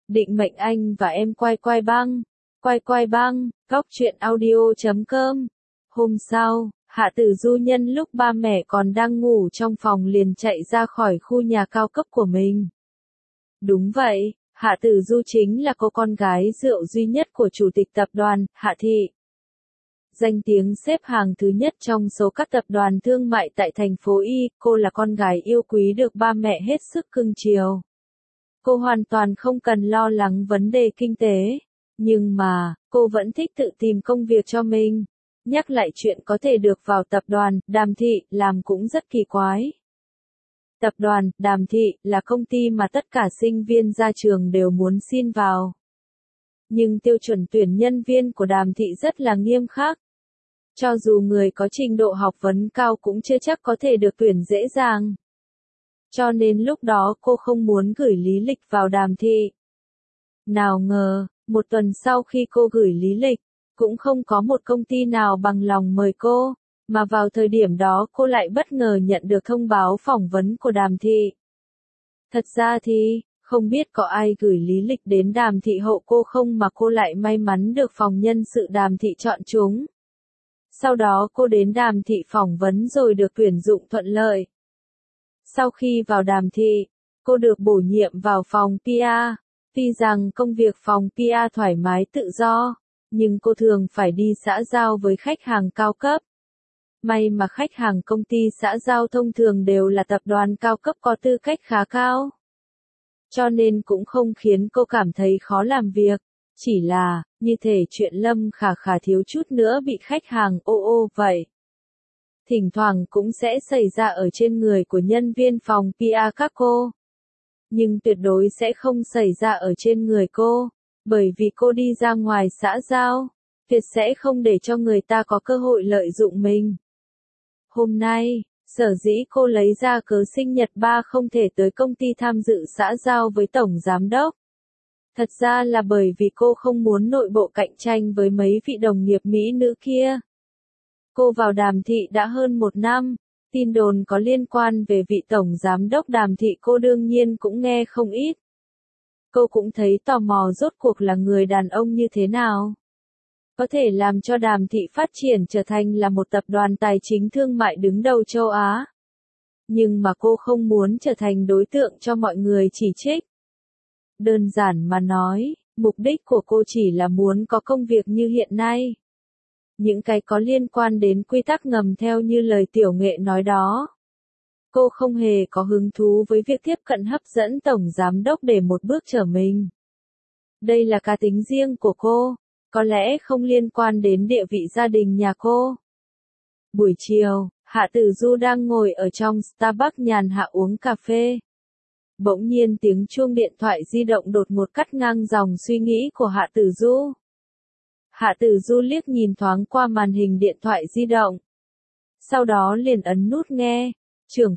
Định mệnh anh và em quay quay băng. Quay quay băng, góc truyện audio.com. Hôm sau, Hạ Tử Du nhân lúc ba mẹ còn đang ngủ trong phòng liền chạy ra khỏi khu nhà cao cấp của mình. Đúng vậy, Hạ Tử Du chính là cô con gái rượu duy nhất của chủ tịch tập đoàn, Hạ Thị. Danh tiếng xếp hàng thứ nhất trong số các tập đoàn thương mại tại thành phố Y, cô là con gái yêu quý được ba mẹ hết sức cưng chiều. Cô hoàn toàn không cần lo lắng vấn đề kinh tế, nhưng mà, cô vẫn thích tự tìm công việc cho mình. Nhắc lại chuyện có thể được vào tập đoàn, Đàm Thị, làm cũng rất kỳ quái. Tập đoàn, Đàm Thị, là công ty mà tất cả sinh viên ra trường đều muốn xin vào. Nhưng tiêu chuẩn tuyển nhân viên của Đàm Thị rất là nghiêm khắc. Cho dù người có trình độ học vấn cao cũng chưa chắc có thể được tuyển dễ dàng. Cho nên lúc đó cô không muốn gửi lý lịch vào Đàm Thị. Nào ngờ, một tuần sau khi cô gửi lý lịch, cũng không có một công ty nào bằng lòng mời cô, mà vào thời điểm đó cô lại bất ngờ nhận được thông báo phỏng vấn của Đàm Thị. Thật ra thì, không biết có ai gửi lý lịch đến Đàm Thị hộ cô không mà cô lại may mắn được phòng nhân sự Đàm Thị chọn chúng. Sau đó cô đến Đàm Thị phỏng vấn rồi được tuyển dụng thuận lợi. Sau khi vào Đàm Thị, cô được bổ nhiệm vào phòng PR. Tuy rằng công việc phòng PR thoải mái tự do, nhưng cô thường phải đi xã giao với khách hàng cao cấp. May mà khách hàng công ty xã giao thông thường đều là tập đoàn cao cấp có tư cách khá cao. Cho nên cũng không khiến cô cảm thấy khó làm việc. Chỉ là, như thể chuyện Lâm Khả Khả thiếu chút nữa bị khách hàng ô vậy. Thỉnh thoảng cũng sẽ xảy ra ở trên người của nhân viên phòng PR các cô. Nhưng tuyệt đối sẽ không xảy ra ở trên người cô, bởi vì cô đi ra ngoài xã giao, tuyệt sẽ không để cho người ta có cơ hội lợi dụng mình. Hôm nay, sở dĩ cô lấy ra cớ sinh nhật ba không thể tới công ty tham dự xã giao với tổng giám đốc. Thật ra là bởi vì cô không muốn nội bộ cạnh tranh với mấy vị đồng nghiệp mỹ nữ kia. Cô vào Đàm Thị đã hơn 1 năm, tin đồn có liên quan về vị tổng giám đốc Đàm Thị cô đương nhiên cũng nghe không ít. Cô cũng thấy tò mò rốt cuộc là người đàn ông như thế nào. Có thể làm cho Đàm Thị phát triển trở thành là một tập đoàn tài chính thương mại đứng đầu châu Á. Nhưng mà cô không muốn trở thành đối tượng cho mọi người chỉ trích. Đơn giản mà nói, mục đích của cô chỉ là muốn có công việc như hiện nay. Những cái có liên quan đến quy tắc ngầm theo như lời tiểu nghệ nói đó. Cô không hề có hứng thú với việc tiếp cận hấp dẫn tổng giám đốc để một bước trở mình. Đây là cá tính riêng của cô, có lẽ không liên quan đến địa vị gia đình nhà cô. Buổi chiều, Hạ Tử Du đang ngồi ở trong Starbucks nhàn hạ uống cà phê. Bỗng nhiên tiếng chuông điện thoại di động đột ngột cắt ngang dòng suy nghĩ của Hạ Tử Du. Hạ Tử Du liếc nhìn thoáng qua màn hình điện thoại di động. Sau đó liền ấn nút nghe. Trưởng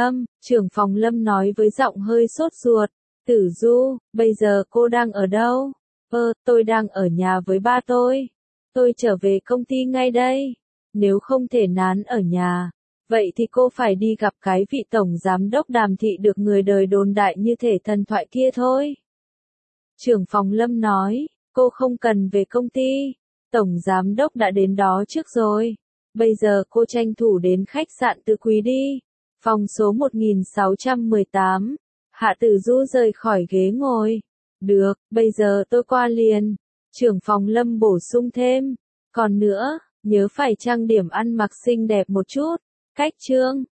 phòng Lâm nói với giọng hơi sốt ruột. Tử Du, bây giờ cô đang ở đâu? Tôi đang ở nhà với ba tôi. Tôi trở về công ty ngay đây. Nếu không thể nán ở nhà, vậy thì cô phải đi gặp cái vị tổng giám đốc Đàm Thị được người đời đồn đại như thể thần thoại kia thôi. Trưởng phòng Lâm nói, cô không cần về công ty. Tổng giám đốc đã đến đó trước rồi. Bây giờ cô tranh thủ đến khách sạn Tứ Quý đi. Phòng số 1618. Hạ Tử Du rời khỏi ghế ngồi. Được, bây giờ tôi qua liền. Trưởng phòng Lâm bổ sung thêm. Còn nữa, nhớ phải trang điểm ăn mặc xinh đẹp một chút. Cách chương.